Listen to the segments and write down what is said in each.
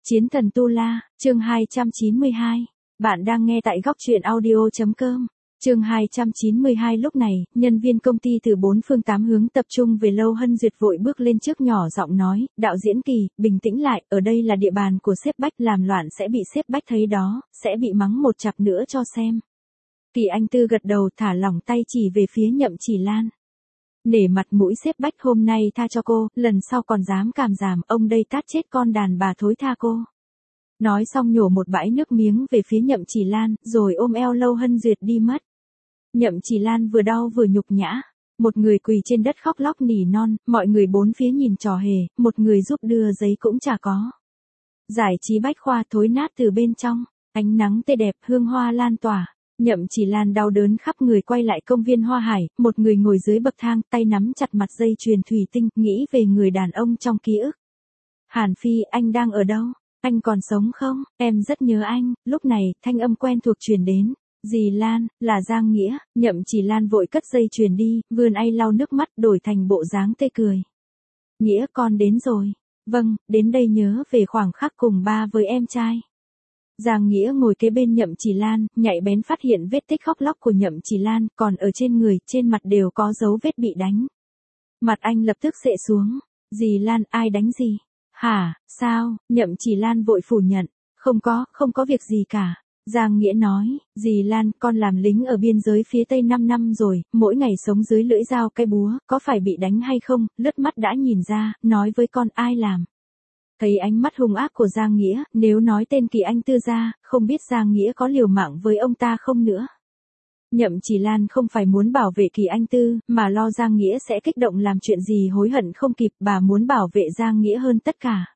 Chiến thần Tu La, chương 292. Bạn đang nghe tại góc truyện audio.com. Chương 292. Lúc này, nhân viên công ty từ bốn phương tám hướng tập trung về Lâu Hân Duyệt vội bước lên trước nhỏ giọng nói, đạo diễn Kỳ, bình tĩnh lại, ở đây là địa bàn của sếp Bách, làm loạn sẽ bị sếp Bách thấy đó, sẽ bị mắng một chặp nữa cho xem. Kỳ Anh Tư gật đầu thả lỏng tay chỉ về phía Nhậm Chỉ Lan. Nể mặt mũi sếp Bách hôm nay tha cho cô, lần sau còn dám càm giảm, ông đây tát chết con đàn bà thối tha cô. Nói xong nhổ một bãi nước miếng về phía Nhậm Chỉ Lan, rồi ôm eo Lâu Hân Duyệt đi mất. Nhậm Chỉ Lan vừa đau vừa nhục nhã. Một người quỳ trên đất khóc lóc nỉ non, mọi người bốn phía nhìn trò hề, một người giúp đưa giấy cũng chả có. Giải trí bách khoa thối nát từ bên trong, ánh nắng tươi đẹp, hương hoa lan tỏa. Nhậm Chỉ Lan đau đớn khắp người quay lại công viên Hoa Hải, một người ngồi dưới bậc thang, tay nắm chặt mặt dây chuyền thủy tinh, nghĩ về người đàn ông trong ký ức. Hàn Phi, anh đang ở đâu? Anh còn sống không? Em rất nhớ anh. Lúc này, thanh âm quen thuộc truyền đến. Dì Lan, là Giang Nghĩa. Nhậm Chỉ Lan vội cất dây chuyền đi, vươn ay lau nước mắt đổi thành bộ dáng tươi cười. Nghĩa con đến rồi. Vâng, đến đây nhớ về khoảng khắc cùng ba với em trai. Giang Nghĩa ngồi kế bên Nhậm Chỉ Lan, nhạy bén phát hiện vết tích khóc lóc của Nhậm Chỉ Lan, còn ở trên người, trên mặt đều có dấu vết bị đánh. Mặt anh lập tức xệ xuống. Dì Lan, ai đánh gì? Hả, sao? Nhậm Chỉ Lan vội phủ nhận. Không có việc gì cả. Giang Nghĩa nói, dì Lan, con làm lính ở biên giới phía Tây 5 năm rồi, mỗi ngày sống dưới lưỡi dao cây búa, có phải bị đánh hay không? Lướt mắt đã nhìn ra, nói với con ai làm. Thấy ánh mắt hung ác của Giang Nghĩa, nếu nói tên Kỳ Anh Tư ra, không biết Giang Nghĩa có liều mạng với ông ta không nữa. Nhậm Chỉ Lan không phải muốn bảo vệ Kỳ Anh Tư, mà lo Giang Nghĩa sẽ kích động làm chuyện gì hối hận không kịp, bà muốn bảo vệ Giang Nghĩa hơn tất cả.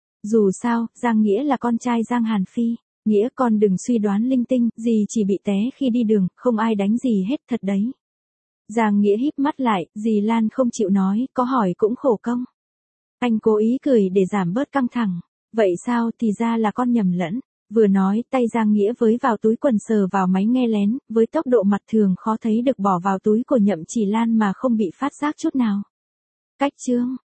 Dù sao, Giang Nghĩa là con trai Giang Hàn Phi. Nghĩa con đừng suy đoán linh tinh, dì chỉ bị té khi đi đường, không ai đánh gì hết thật đấy. Giang Nghĩa híp mắt lại, dì Lan không chịu nói, có hỏi cũng khổ công. Anh cố ý cười để giảm bớt căng thẳng. Vậy sao, thì ra là con nhầm lẫn. Vừa nói, tay Giang Nghĩa với vào túi quần sờ vào máy nghe lén, với tốc độ mặt thường khó thấy được bỏ vào túi của Nhậm Chỉ Lan mà không bị phát giác chút nào. Cách chương,